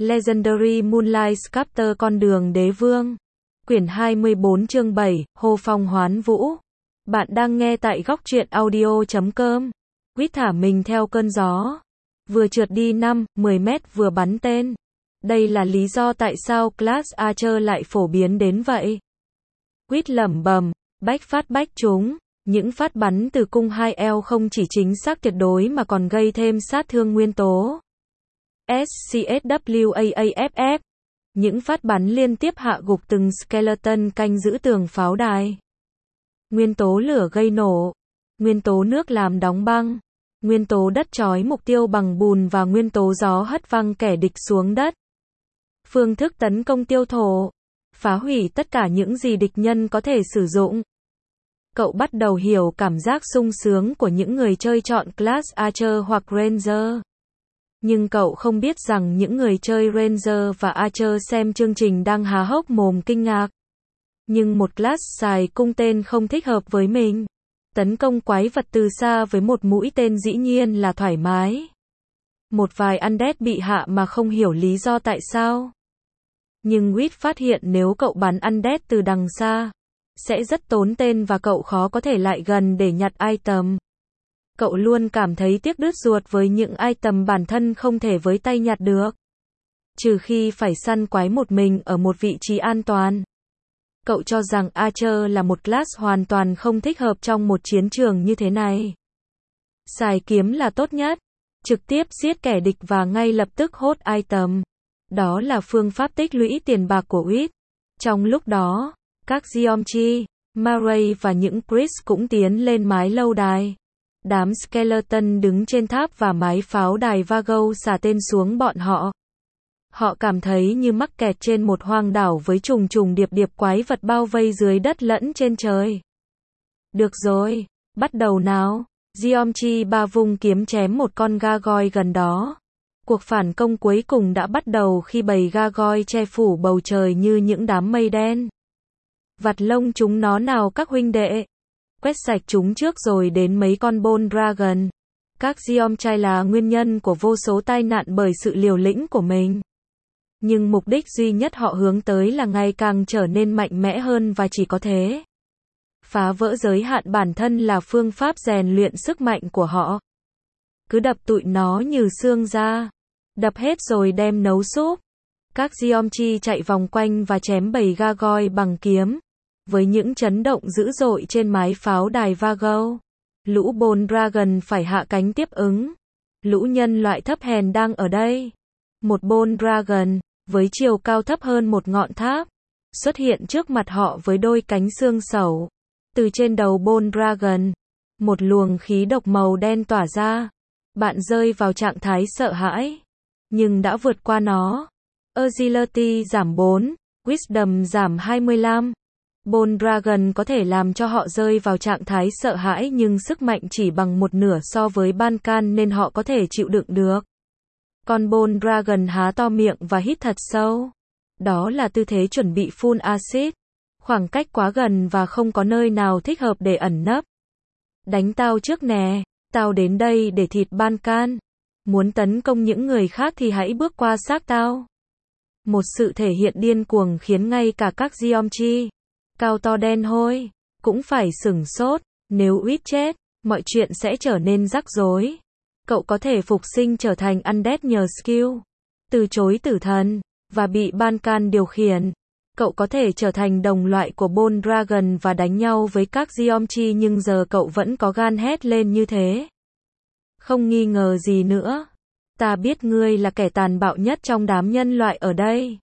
Legendary Moonlight Sculptor Con đường đế vương. Quyển 24 chương 7, Hô phong hoán vũ. Bạn đang nghe tại góc truyện audio.com. Quýt thả mình theo cơn gió. Vừa trượt đi 5-10 mét vừa bắn tên. Đây là lý do tại sao Class Archer lại phổ biến đến vậy. Quýt lẩm bẩm, bách phát bách trúng. Những phát bắn từ cung 2L không chỉ chính xác tuyệt đối mà còn gây thêm sát thương nguyên tố. SCSWAAFF. Những phát bắn liên tiếp hạ gục từng skeleton canh giữ tường pháo đài. Nguyên tố lửa gây nổ. Nguyên tố nước làm đóng băng. Nguyên tố đất trói mục tiêu bằng bùn và nguyên tố gió hất văng kẻ địch xuống đất. Phương thức tấn công tiêu thổ. Phá hủy tất cả những gì địch nhân có thể sử dụng. Cậu bắt đầu hiểu cảm giác sung sướng của những người chơi chọn Class Archer hoặc Ranger. Nhưng cậu không biết rằng những người chơi Ranger và Archer xem chương trình đang há hốc mồm kinh ngạc. Nhưng một class xài cung tên không thích hợp với mình. Tấn công quái vật từ xa với một mũi tên dĩ nhiên là thoải mái. Một vài undead bị hạ mà không hiểu lý do tại sao. Nhưng Quýt phát hiện nếu cậu bắn undead từ đằng xa, sẽ rất tốn tên và cậu khó có thể lại gần để nhặt item. Cậu luôn cảm thấy tiếc đứt ruột với những item bản thân không thể với tay nhặt được. Trừ khi phải săn quái một mình ở một vị trí an toàn. Cậu cho rằng Archer là một class hoàn toàn không thích hợp trong một chiến trường như thế này. Xài kiếm là tốt nhất. Trực tiếp giết kẻ địch và ngay lập tức hốt item. Đó là phương pháp tích lũy tiền bạc của Quýt. Trong lúc đó, các Geometry, Murray và những Chris cũng tiến lên mái lâu đài. Đám skeleton đứng trên tháp và mái pháo đài Vago xả tên xuống bọn họ. Họ cảm thấy như mắc kẹt trên một hoang đảo với trùng trùng điệp điệp quái vật bao vây dưới đất lẫn trên trời. Được rồi, bắt đầu nào. Geometry ba vung kiếm chém một con gargoyle gần đó. Cuộc phản công cuối cùng đã bắt đầu khi bầy gargoyle che phủ bầu trời như những đám mây đen. Vặt lông chúng nó nào các huynh đệ. Quét sạch chúng trước rồi đến mấy con bone dragon. Các Geometry là nguyên nhân của vô số tai nạn bởi sự liều lĩnh của mình. Nhưng mục đích duy nhất họ hướng tới là ngày càng trở nên mạnh mẽ hơn và chỉ có thế. Phá vỡ giới hạn bản thân là phương pháp rèn luyện sức mạnh của họ. Cứ đập tụi nó như xương ra. Đập hết rồi đem nấu súp. Các Geometry chạy vòng quanh và chém bầy gargoyle bằng kiếm. Với những chấn động dữ dội trên mái pháo đài Vago. Lũ bone dragon phải hạ cánh tiếp ứng. Lũ nhân loại thấp hèn đang ở đây. Một bone dragon, với chiều cao thấp hơn một ngọn tháp, xuất hiện trước mặt họ với đôi cánh xương sẩu. Từ trên đầu bone dragon, một luồng khí độc màu đen tỏa ra. Bạn rơi vào trạng thái sợ hãi, nhưng đã vượt qua nó. Agility giảm 4, Wisdom giảm 25. Bone Dragon có thể làm cho họ rơi vào trạng thái sợ hãi nhưng sức mạnh chỉ bằng một nửa so với Bancan nên họ có thể chịu đựng được. Con Bone Dragon há to miệng và hít thật sâu. Đó là tư thế chuẩn bị phun axit. Khoảng cách quá gần và không có nơi nào thích hợp để ẩn nấp. Đánh tao trước nè, tao đến đây để thịt Bancan. Muốn tấn công những người khác thì hãy bước qua xác tao. Một sự thể hiện điên cuồng khiến ngay cả các Geometry cao to đen hôi cũng phải sửng sốt. Nếu Quýt chết, mọi chuyện sẽ trở nên rắc rối. Cậu có thể phục sinh trở thành undead nhờ skill từ chối tử thần và bị Bancan điều khiển. Cậu có thể trở thành đồng loại của bone dragon và đánh nhau với các Geometry nhưng giờ cậu vẫn có gan hét lên như thế. Không nghi ngờ gì nữa. Ta biết ngươi là kẻ tàn bạo nhất trong đám nhân loại ở đây.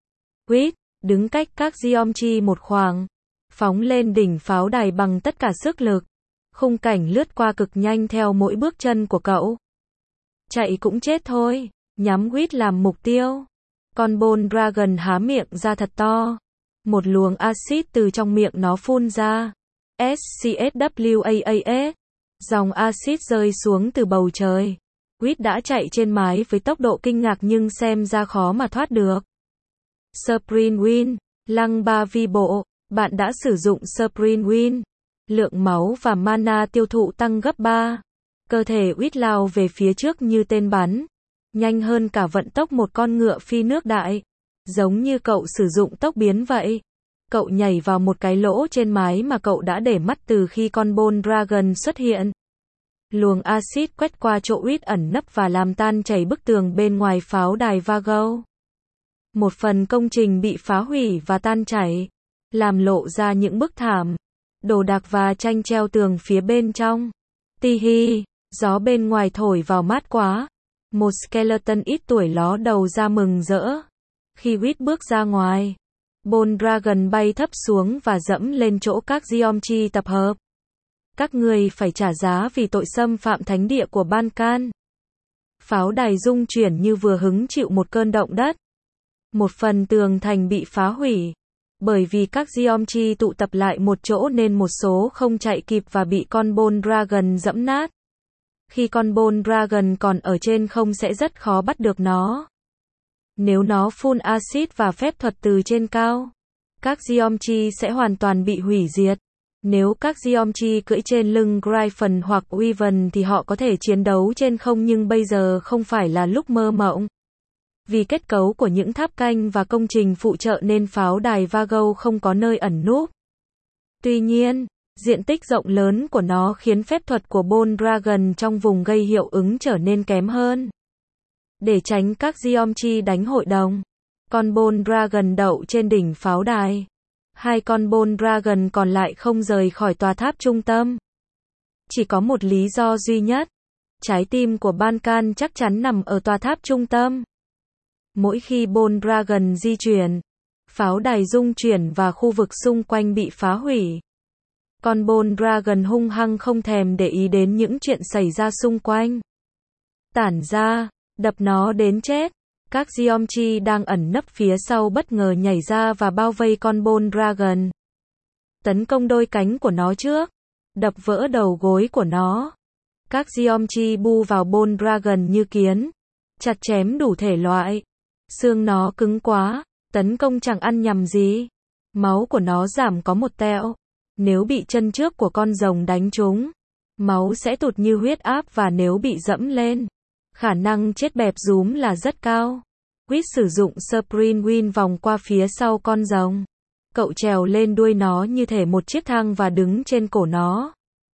Quýt đứng cách các Geometry một khoảng, phóng lên đỉnh pháo đài bằng tất cả sức lực. Khung cảnh lướt qua cực nhanh theo mỗi bước chân của cậu. Chạy cũng chết thôi, nhắm Quýt làm mục tiêu. Con bone dragon há miệng ra thật to. Một luồng axit từ trong miệng nó phun ra. SCSWAAF. Dòng axit rơi xuống từ bầu trời. Quýt đã chạy trên mái với tốc độ kinh ngạc nhưng xem ra khó mà thoát được. Sprint Wind, lăng ba vi bộ. Bạn đã sử dụng Sprint Wind. Lượng máu và mana tiêu thụ tăng gấp 3. Cơ thể Quýt lao về phía trước như tên bắn. nhanh hơn cả vận tốc một con ngựa phi nước đại. Giống như cậu sử dụng tốc biến vậy. Cậu nhảy vào một cái lỗ trên mái mà cậu đã để mắt từ khi con Bone Dragon xuất hiện. Luồng axit quét qua chỗ Reed ẩn nấp và làm tan chảy bức tường bên ngoài pháo đài Vargo. Một phần công trình bị phá hủy và tan chảy, làm lộ ra những bức thảm, đồ đạc và tranh treo tường phía bên trong. Ti hi, gió bên ngoài thổi vào mát quá. Một skeleton ít tuổi ló đầu ra mừng rỡ. Khi Reed bước ra ngoài, Bone Dragon bay thấp xuống và dẫm lên chỗ các Geomchi tập hợp. Các người phải trả giá vì tội xâm phạm thánh địa của Bankan. Pháo đài rung chuyển như vừa hứng chịu một cơn động đất. Một phần tường thành bị phá hủy. Bởi vì các Geomchi tụ tập lại một chỗ nên một số không chạy kịp và bị con Bone Dragon dẫm nát. Khi con Bone Dragon còn ở trên không sẽ rất khó bắt được nó. Nếu nó phun axit và phép thuật từ trên cao, các Geomchi sẽ hoàn toàn bị hủy diệt. Nếu các Geomchi cưỡi trên lưng Gryphon hoặc Wyvern thì họ có thể chiến đấu trên không, nhưng bây giờ không phải là lúc mơ mộng. Vì kết cấu của những tháp canh và công trình phụ trợ nên pháo đài Vargo không có nơi ẩn núp. Tuy nhiên, diện tích rộng lớn của nó khiến phép thuật của Bone Dragon trong vùng gây hiệu ứng trở nên kém hơn. Để tránh các Geomchi đánh hội đồng, con Bone Dragon đậu trên đỉnh pháo đài. Hai con Bone Dragon còn lại không rời khỏi tòa tháp trung tâm. Chỉ có một lý do duy nhất. Trái tim của Bankan chắc chắn nằm ở tòa tháp trung tâm. Mỗi khi Bone Dragon di chuyển, pháo đài rung chuyển và khu vực xung quanh bị phá hủy. Con Bone Dragon hung hăng không thèm để ý đến những chuyện xảy ra xung quanh. Tản ra, đập nó đến chết. Các Geomchi đang ẩn nấp phía sau bất ngờ nhảy ra và bao vây con Bone Dragon. Tấn công đôi cánh của nó trước, đập vỡ đầu gối của nó. Các Geomchi bu vào Bone Dragon như kiến, chặt chém đủ thể loại. Xương nó cứng quá, tấn công chẳng ăn nhầm gì. Máu của nó giảm có một tẹo. Nếu bị chân trước của con rồng đánh trúng, máu sẽ tụt như huyết áp, và nếu bị dẫm lên, khả năng chết bẹp rúm là rất cao. Reed sử dụng Sprint Wing vòng qua phía sau con rồng. Cậu trèo lên đuôi nó như thể một chiếc thang và đứng trên cổ nó.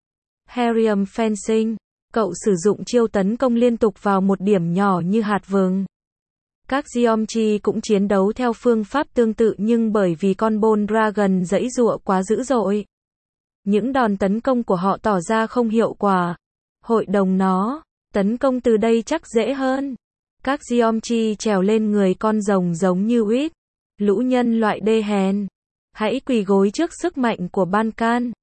Harrium Fencing. Cậu sử dụng chiêu tấn công liên tục vào một điểm nhỏ như hạt vừng. Các Geomchi cũng chiến đấu theo phương pháp tương tự, nhưng bởi vì con Bone Dragon giãy giụa quá dữ dội, những đòn tấn công của họ tỏ ra không hiệu quả. Hội đồng nó, tấn công từ đây chắc dễ hơn. Các Geomchi trèo lên người con rồng giống như Reed. Lũ nhân loại đê hèn, hãy quỳ gối trước sức mạnh của Bankan.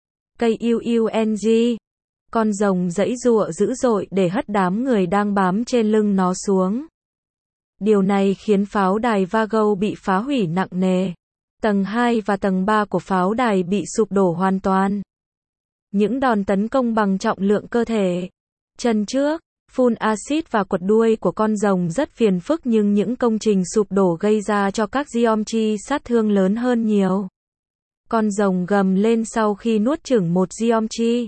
KUUNG. Con rồng giãy giụa dữ dội để hất đám người đang bám trên lưng nó xuống. Điều này khiến pháo đài Vargo bị phá hủy nặng nề. Tầng 2 và tầng 3 của pháo đài bị sụp đổ hoàn toàn. Những đòn tấn công bằng trọng lượng cơ thể, chân trước, phun axit và quật đuôi của con rồng rất phiền phức, nhưng những công trình sụp đổ gây ra cho các Geomchi sát thương lớn hơn nhiều. Con rồng gầm lên sau khi nuốt chửng một Geomchi.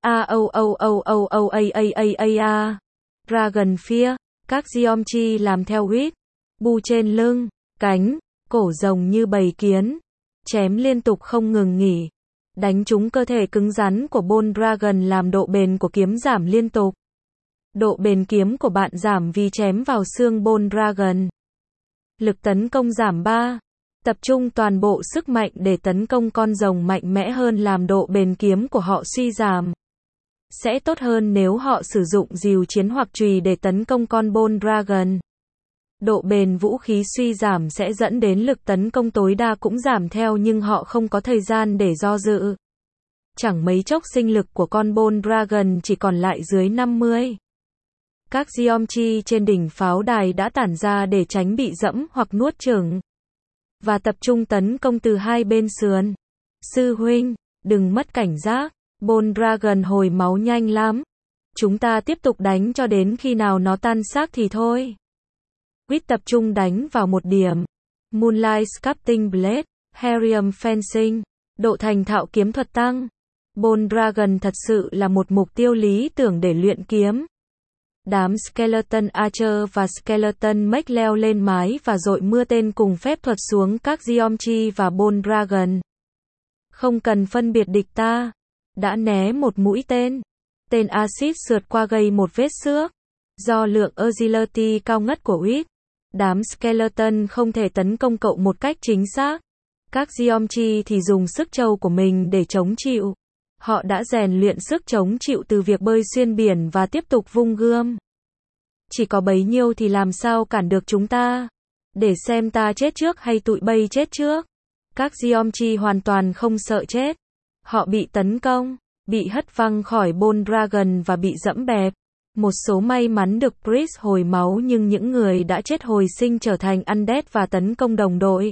Dragon Fear. Các Geomchi làm theo Reed, bu trên lưng, cánh, cổ rồng như bầy kiến, chém liên tục không ngừng nghỉ, đánh trúng cơ thể cứng rắn của Bone Dragon làm độ bền của kiếm giảm liên tục. Độ bền kiếm của bạn giảm vì chém vào xương Bone Dragon. Lực tấn công giảm 3. Tập trung toàn bộ sức mạnh để tấn công con rồng mạnh mẽ hơn làm độ bền kiếm của họ suy giảm. Sẽ tốt hơn nếu họ sử dụng rìu chiến hoặc chùy để tấn công con Bone Dragon. Độ bền vũ khí suy giảm sẽ dẫn đến lực tấn công tối đa cũng giảm theo, nhưng họ không có thời gian để do dự. Chẳng mấy chốc sinh lực của con Bone Dragon chỉ còn lại dưới 50. Các Geomchi trên đỉnh pháo đài đã tản ra để tránh bị dẫm hoặc nuốt chửng, và tập trung tấn công từ hai bên sườn. Sư huynh, đừng mất cảnh giác. Bone Dragon hồi máu nhanh lắm. Chúng ta tiếp tục đánh cho đến khi nào nó tan xác thì thôi. Reed tập trung đánh vào một điểm. Moonlight Sculpting Blade, Harrium Fencing, độ thành thạo kiếm thuật tăng. Bone Dragon thật sự là một mục tiêu lý tưởng để luyện kiếm. Đám Skeleton Archer và Skeleton Mech leo lên mái và dội mưa tên cùng phép thuật xuống các Geometry và Bone Dragon. Không cần phân biệt địch ta. Đã né một mũi tên. Tên axit sượt qua gây một vết xước. Do lượng agility cao ngất của Wit, đám Skeleton không thể tấn công cậu một cách chính xác. Các Geometry thì dùng sức trâu của mình để chống chịu. Họ đã rèn luyện sức chống chịu từ việc bơi xuyên biển và tiếp tục vung gươm. Chỉ có bấy nhiêu thì làm sao cản được chúng ta? Để xem ta chết trước hay tụi bay chết trước. Các Geometry hoàn toàn không sợ chết. Họ bị tấn công, bị hất văng khỏi Bone Dragon và bị dẫm bẹp. Một số may mắn được Priest hồi máu, nhưng những người đã chết hồi sinh trở thành Undead và tấn công đồng đội.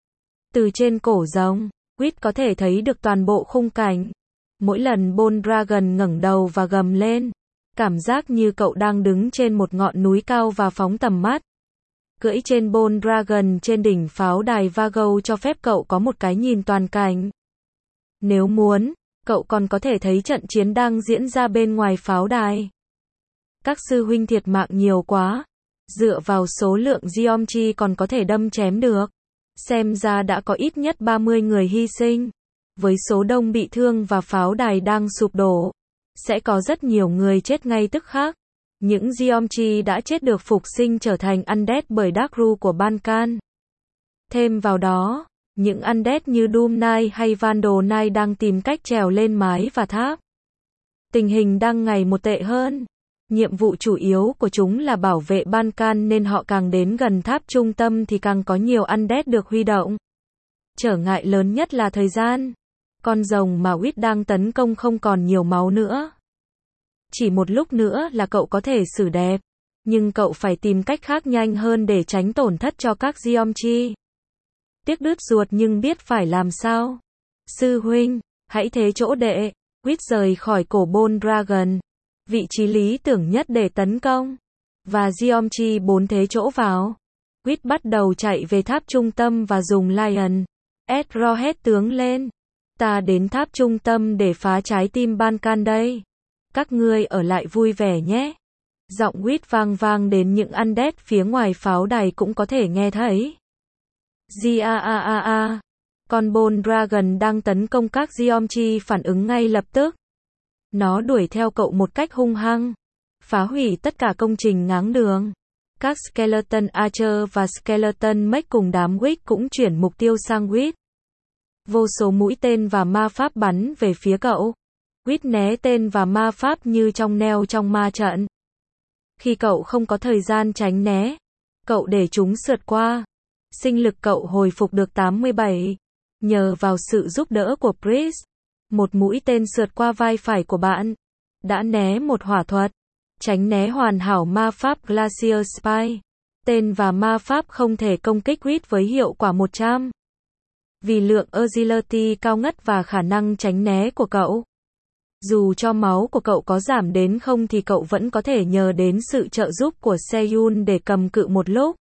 Từ trên cổ rồng, Wit có thể thấy được toàn bộ khung cảnh. Mỗi lần Bone Dragon ngẩng đầu và gầm lên, cảm giác như cậu đang đứng trên một ngọn núi cao và phóng tầm mắt. Cưỡi trên Bone Dragon trên đỉnh pháo đài Vago cho phép cậu có một cái nhìn toàn cảnh. Nếu muốn, cậu còn có thể thấy trận chiến đang diễn ra bên ngoài pháo đài. Các sư huynh thiệt mạng nhiều quá. Dựa vào số lượng Geometry còn có thể đâm chém được. Xem ra đã có ít nhất 30 người hy sinh. Với số đông bị thương và pháo đài đang sụp đổ, sẽ có rất nhiều người chết ngay tức khắc. Những Geometry đã chết được phục sinh trở thành Undead bởi Darkru của Bankan. Thêm vào đó, những Undead như Doom Knight hay Vandal Knight đang tìm cách trèo lên mái và tháp. Tình hình đang ngày một tệ hơn. Nhiệm vụ chủ yếu của chúng là bảo vệ Bankan, nên họ càng đến gần tháp trung tâm thì càng có nhiều Undead được huy động. Trở ngại lớn nhất là thời gian. Con rồng mà Wit đang tấn công không còn nhiều máu nữa. Chỉ một lúc nữa là cậu có thể xử đẹp. Nhưng cậu phải tìm cách khác nhanh hơn để tránh tổn thất cho các Geometry. Tiếc đứt ruột nhưng biết phải làm sao. Sư huynh, hãy thế chỗ đệ. Wit rời khỏi cổ Bone Dragon, vị trí lý tưởng nhất để tấn công. Và Geometry 4 thế chỗ vào. Wit bắt đầu chạy về tháp trung tâm và dùng Lion Arrowhead tướng lên. Ta đến tháp trung tâm để phá trái tim Bankan đây. Các ngươi ở lại vui vẻ nhé. Giọng Wit vang vang đến những Undead phía ngoài pháo đài cũng có thể nghe thấy. Con Bone Dragon đang tấn công các Geometry phản ứng ngay lập tức. Nó đuổi theo cậu một cách hung hăng, phá hủy tất cả công trình ngáng đường. Các Skeleton Archer và Skeleton Mech cùng đám Wick cũng chuyển mục tiêu sang Wit. Vô số mũi tên và ma pháp bắn về phía cậu. Wit né tên và ma pháp như trong neo trong ma trận. Khi cậu không có thời gian tránh né, cậu để chúng sượt qua. Sinh lực cậu hồi phục được 87. Nhờ vào sự giúp đỡ của Priest, một mũi tên sượt qua vai phải của bạn. Đã né một hỏa thuật. Tránh né hoàn hảo ma pháp Glacier Spy. Tên và ma pháp không thể công kích Wit với hiệu quả 100. Vì lượng agility cao ngất và khả năng tránh né của cậu. Dù cho máu của cậu có giảm đến không thì cậu vẫn có thể nhờ đến sự trợ giúp của Seyun để cầm cự một lúc.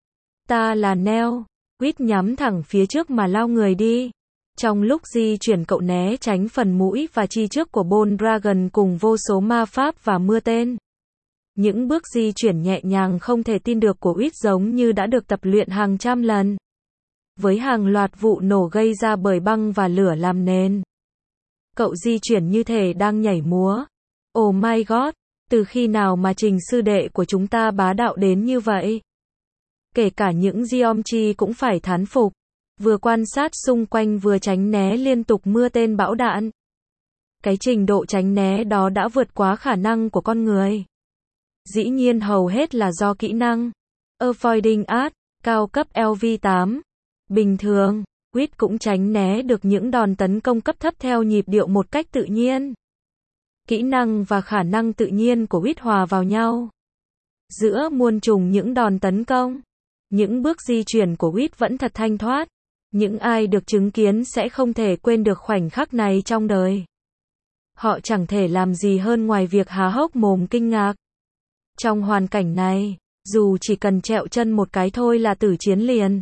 Ta là Neo. Wit nhắm thẳng phía trước mà lao người đi. Trong lúc di chuyển cậu né tránh phần mũi và chi trước của Bone Dragon cùng vô số ma pháp và mưa tên. Những bước di chuyển nhẹ nhàng không thể tin được của Wit giống như đã được tập luyện hàng trăm lần. Với hàng loạt vụ nổ gây ra bởi băng và lửa làm nền. Cậu di chuyển như thể đang nhảy múa. Oh my god, từ khi nào mà Trình sư đệ của chúng ta bá đạo đến như vậy? Kể cả những Geometry cũng phải thán phục. Vừa quan sát xung quanh vừa tránh né liên tục mưa tên bão đạn. Cái trình độ tránh né đó đã vượt quá khả năng của con người. Dĩ nhiên hầu hết là do kỹ năng Avoiding Art, cao cấp LV8. Bình thường, Wit cũng tránh né được những đòn tấn công cấp thấp theo nhịp điệu một cách tự nhiên. Kỹ năng và khả năng tự nhiên của Wit hòa vào nhau. Giữa muôn trùng những đòn tấn công, những bước di chuyển của Wit vẫn thật thanh thoát. Những ai được chứng kiến sẽ không thể quên được khoảnh khắc này trong đời. Họ chẳng thể làm gì hơn ngoài việc há hốc mồm kinh ngạc. Trong hoàn cảnh này, dù chỉ cần trẹo chân một cái thôi là tử chiến liền.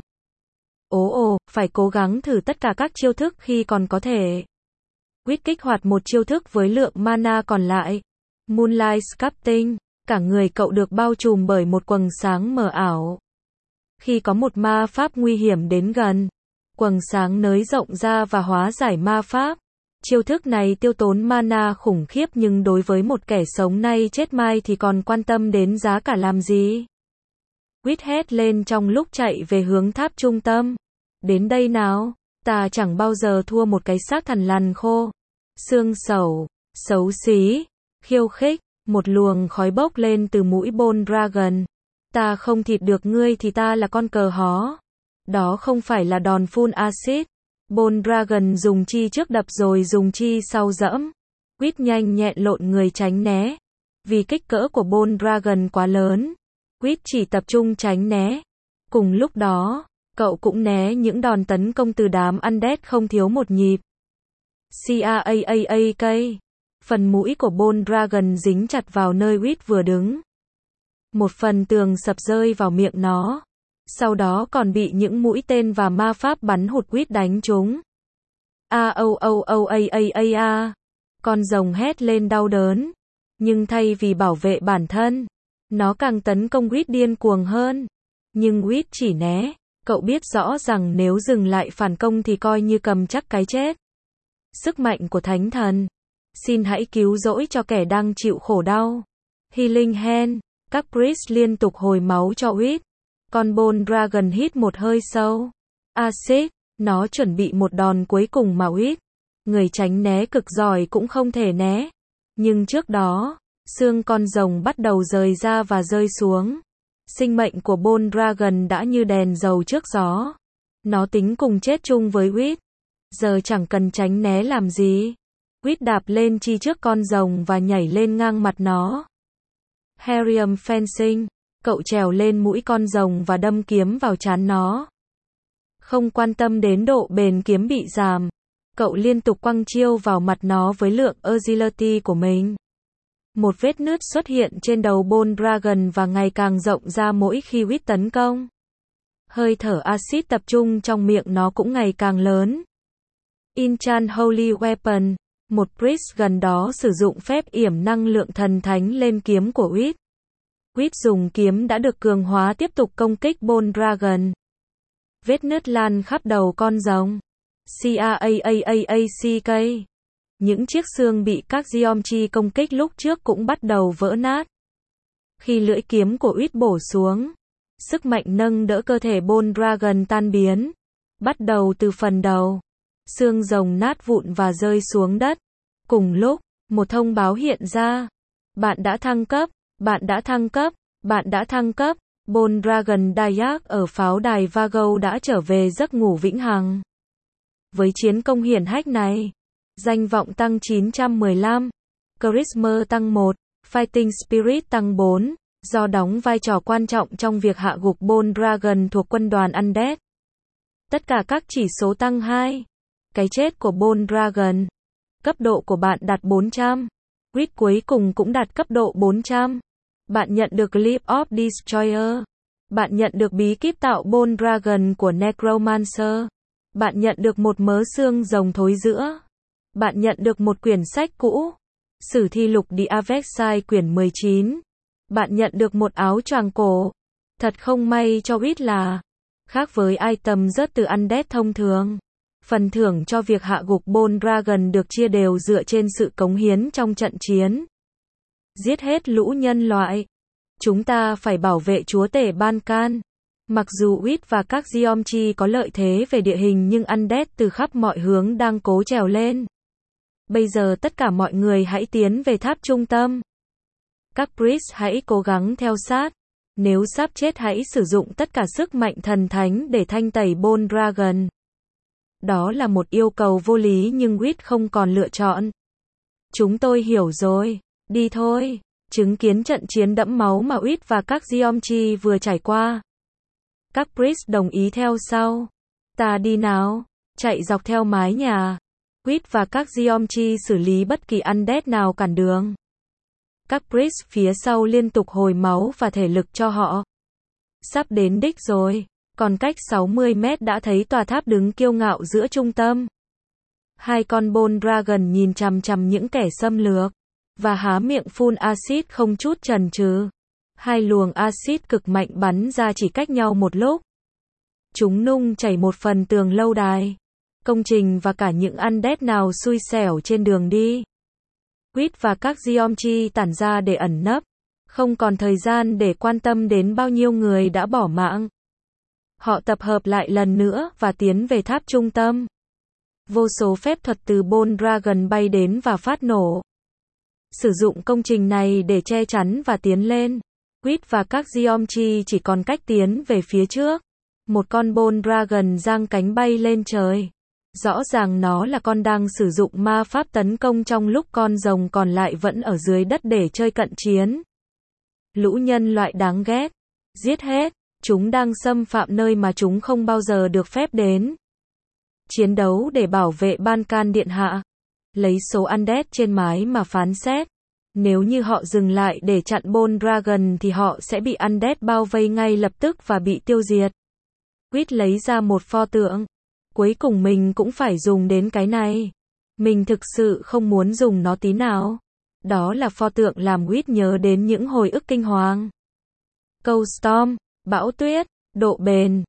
Ồ, phải cố gắng thử tất cả các chiêu thức khi còn có thể. Wit kích hoạt một chiêu thức với lượng mana còn lại. Moonlight Sculpting. Cả người cậu được bao trùm bởi một quầng sáng mờ ảo. Khi có một ma pháp nguy hiểm đến gần, quầng sáng nới rộng ra và hóa giải ma pháp. Chiêu thức này tiêu tốn mana khủng khiếp nhưng đối với một kẻ sống nay chết mai thì còn quan tâm đến giá cả làm gì? Quýt hét lên trong lúc chạy về hướng tháp trung tâm. Đến đây nào, ta chẳng bao giờ thua một cái xác thằn lằn khô. Xương sầu, xấu xí, khiêu khích, một luồng khói bốc lên từ mũi Bone Dragon. Ta không thịt được ngươi thì ta là con cờ hó. Đó không phải là đòn phun axit. Bone Dragon dùng chi trước đập rồi dùng chi sau dẫm. Quýt nhanh nhẹn lộn người tránh né. Vì kích cỡ của Bone Dragon quá lớn, Quýt chỉ tập trung tránh né. Cùng lúc đó, cậu cũng né những đòn tấn công từ đám undead không thiếu một nhịp. Caaak. Phần mũi của Bone Dragon dính chặt vào nơi Quýt vừa đứng. Một phần tường sập rơi vào miệng nó. Sau đó còn bị những mũi tên và ma pháp bắn hụt Quýt đánh trúng. Con rồng hét lên đau đớn. Nhưng thay vì bảo vệ bản thân, nó càng tấn công Quýt điên cuồng hơn. Nhưng Quýt chỉ né. Cậu biết rõ rằng nếu dừng lại phản công thì coi như cầm chắc cái chết. Sức mạnh của thánh thần. Xin hãy cứu rỗi cho kẻ đang chịu khổ đau. Healing Hand. Các priest liên tục hồi máu cho Quýt. Con Bone Dragon hít một hơi sâu. Axit. Nó chuẩn bị một đòn cuối cùng mà Quýt, người tránh né cực giỏi cũng không thể né. Nhưng trước đó, xương con rồng bắt đầu rời ra và rơi xuống. Sinh mệnh của Bone Dragon đã như đèn dầu trước gió. Nó tính cùng chết chung với Quýt. Giờ chẳng cần tránh né làm gì. Quýt đạp lên chi trước con rồng và nhảy lên ngang mặt nó. Harrium Fencing. Cậu trèo lên mũi con rồng và đâm kiếm vào trán nó. Không quan tâm đến độ bền kiếm bị giảm, cậu liên tục quăng chiêu vào mặt nó với lượng agility của mình. Một vết nứt xuất hiện trên đầu Bone Dragon và ngày càng rộng ra mỗi khi Quýt tấn công. Hơi thở axit tập trung trong miệng nó cũng ngày càng lớn. Enchant Holy Weapon. Một priest gần đó sử dụng phép yểm năng lượng thần thánh lên kiếm của Quýt. Quýt dùng kiếm đã được cường hóa tiếp tục công kích Bone Dragon. Vết nứt lan khắp đầu con rồng. Caaak. Những chiếc xương bị các Geometry công kích lúc trước cũng bắt đầu vỡ nát. Khi lưỡi kiếm của Quýt bổ xuống, sức mạnh nâng đỡ cơ thể Bone Dragon tan biến. Bắt đầu từ phần đầu, xương rồng nát vụn và rơi xuống đất. Cùng lúc, một thông báo hiện ra. Bạn đã thăng cấp, bạn đã thăng cấp, bạn đã thăng cấp. Bone Dragon Dayak ở pháo đài Vago đã trở về giấc ngủ vĩnh hằng. Với chiến công hiển hách này, danh vọng tăng 915, Charisma tăng 1, Fighting Spirit tăng 4, do đóng vai trò quan trọng trong việc hạ gục Bone Dragon thuộc quân đoàn Undead. Tất cả các chỉ số tăng 2. Cái chết của Bone Dragon. Cấp độ của bạn đạt 400. Quýt cuối cùng cũng đạt cấp độ 400. Bạn nhận được Clip of Destroyer. Bạn nhận được bí kíp tạo Bone Dragon của Necromancer. Bạn nhận được một mớ xương rồng thối giữa. Bạn nhận được một quyển sách cũ. Sử thi lục The Avexai quyển 19. Bạn nhận được một áo choàng cổ. Thật không may cho Quýt là, khác với item rớt từ Undead thông thường, phần thưởng cho việc hạ gục Bone Dragon được chia đều dựa trên sự cống hiến trong trận chiến. Giết hết lũ nhân loại. Chúng ta phải bảo vệ chúa tể Bancan. Mặc dù Quýt và các Geometry có lợi thế về địa hình nhưng Undead từ khắp mọi hướng đang cố trèo lên. Bây giờ tất cả mọi người hãy tiến về tháp trung tâm. Các priest hãy cố gắng theo sát. Nếu sắp chết hãy sử dụng tất cả sức mạnh thần thánh để thanh tẩy Bone Dragon. Đó là một yêu cầu vô lý nhưng Quýt không còn lựa chọn. Chúng tôi hiểu rồi. Đi thôi. Chứng kiến trận chiến đẫm máu mà Quýt và các Geometry vừa trải qua. Các priest đồng ý theo sau. Ta đi nào. Chạy dọc theo mái nhà. Quýt và các Geometry xử lý bất kỳ Undead nào cản đường. Các priest phía sau liên tục hồi máu và thể lực cho họ. Sắp đến đích rồi. Còn cách 60 mét đã thấy tòa tháp đứng kiêu ngạo giữa trung tâm. Hai con Bone Dragon nhìn chằm chằm những kẻ xâm lược. và há miệng phun axit không chút chần chừ. Hai luồng axit cực mạnh bắn ra chỉ cách nhau một lúc. Chúng nung chảy một phần tường lâu đài, công trình và cả những undead nào xui xẻo trên đường đi. Quýt và các Geomchi tản ra để ẩn nấp, không còn thời gian để quan tâm đến bao nhiêu người đã bỏ mạng. Họ tập hợp lại lần nữa và tiến về tháp trung tâm. Vô số phép thuật từ Bone Dragon bay đến và phát nổ. Sử dụng công trình này để che chắn và tiến lên. Quýt và các Geomchi chỉ còn cách tiến về phía trước. Một con Bone Dragon giang cánh bay lên trời. Rõ ràng nó là con đang sử dụng ma pháp tấn công trong lúc con rồng còn lại vẫn ở dưới đất để chơi cận chiến. Lũ nhân loại đáng ghét. Giết hết. Chúng đang xâm phạm nơi mà chúng không bao giờ được phép đến. Chiến đấu để bảo vệ Ban Can Điện Hạ. Lấy số undead trên mái mà phán xét. Nếu như họ dừng lại để chặn Bone Dragon thì họ sẽ bị undead bao vây ngay lập tức và bị tiêu diệt. Quýt lấy ra một pho tượng. Cuối cùng mình cũng phải dùng đến cái này. Mình thực sự không muốn dùng nó tí nào. Đó là pho tượng làm Quýt nhớ đến những hồi ức kinh hoàng. Câu Storm, bão tuyết, độ bền,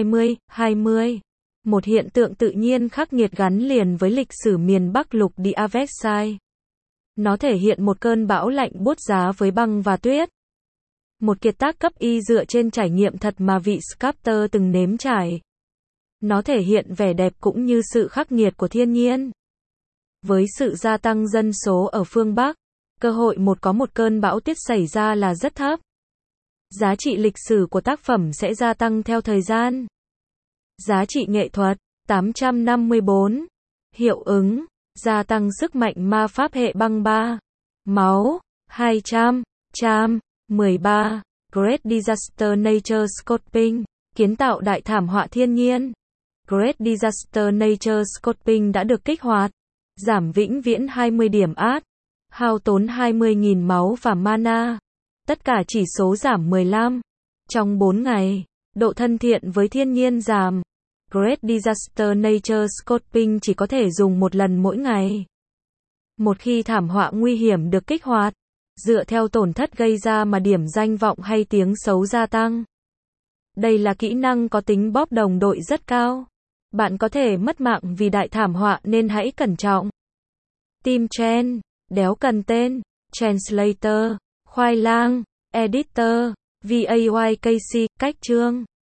20. Một hiện tượng tự nhiên khắc nghiệt gắn liền với lịch sử miền Bắc lục địa Avexai. Nó thể hiện một cơn bão lạnh buốt giá với băng và tuyết. Một kiệt tác cấp y dựa trên trải nghiệm thật mà vị sculptor từng nếm trải. Nó thể hiện vẻ đẹp cũng như sự khắc nghiệt của thiên nhiên. Với sự gia tăng dân số ở phương Bắc, cơ hội có một cơn bão tuyết xảy ra là rất thấp. Giá trị lịch sử của tác phẩm sẽ gia tăng theo thời gian. Giá trị nghệ thuật, 854. Hiệu ứng, gia tăng sức mạnh ma pháp hệ băng 3. Máu, 200. 13. Great Disaster Nature Sculpting, kiến tạo đại thảm họa thiên nhiên. Great Disaster Nature Sculpting đã được kích hoạt. Giảm vĩnh viễn 20 điểm át. Hao tốn 20.000 máu và mana. Tất cả chỉ số giảm 15. Trong 4 ngày, độ thân thiện với thiên nhiên giảm. Great Disaster Nature Sculpting chỉ có thể dùng một lần mỗi ngày. Một khi thảm họa nguy hiểm được kích hoạt, dựa theo tổn thất gây ra mà điểm danh vọng hay tiếng xấu gia tăng. Đây là kỹ năng có tính bóp đồng đội rất cao. Bạn có thể mất mạng vì đại thảm họa nên hãy cẩn trọng. Team Chen, đéo cần tên, Translator, khoai lang, Editor, VAYKC, cách chương.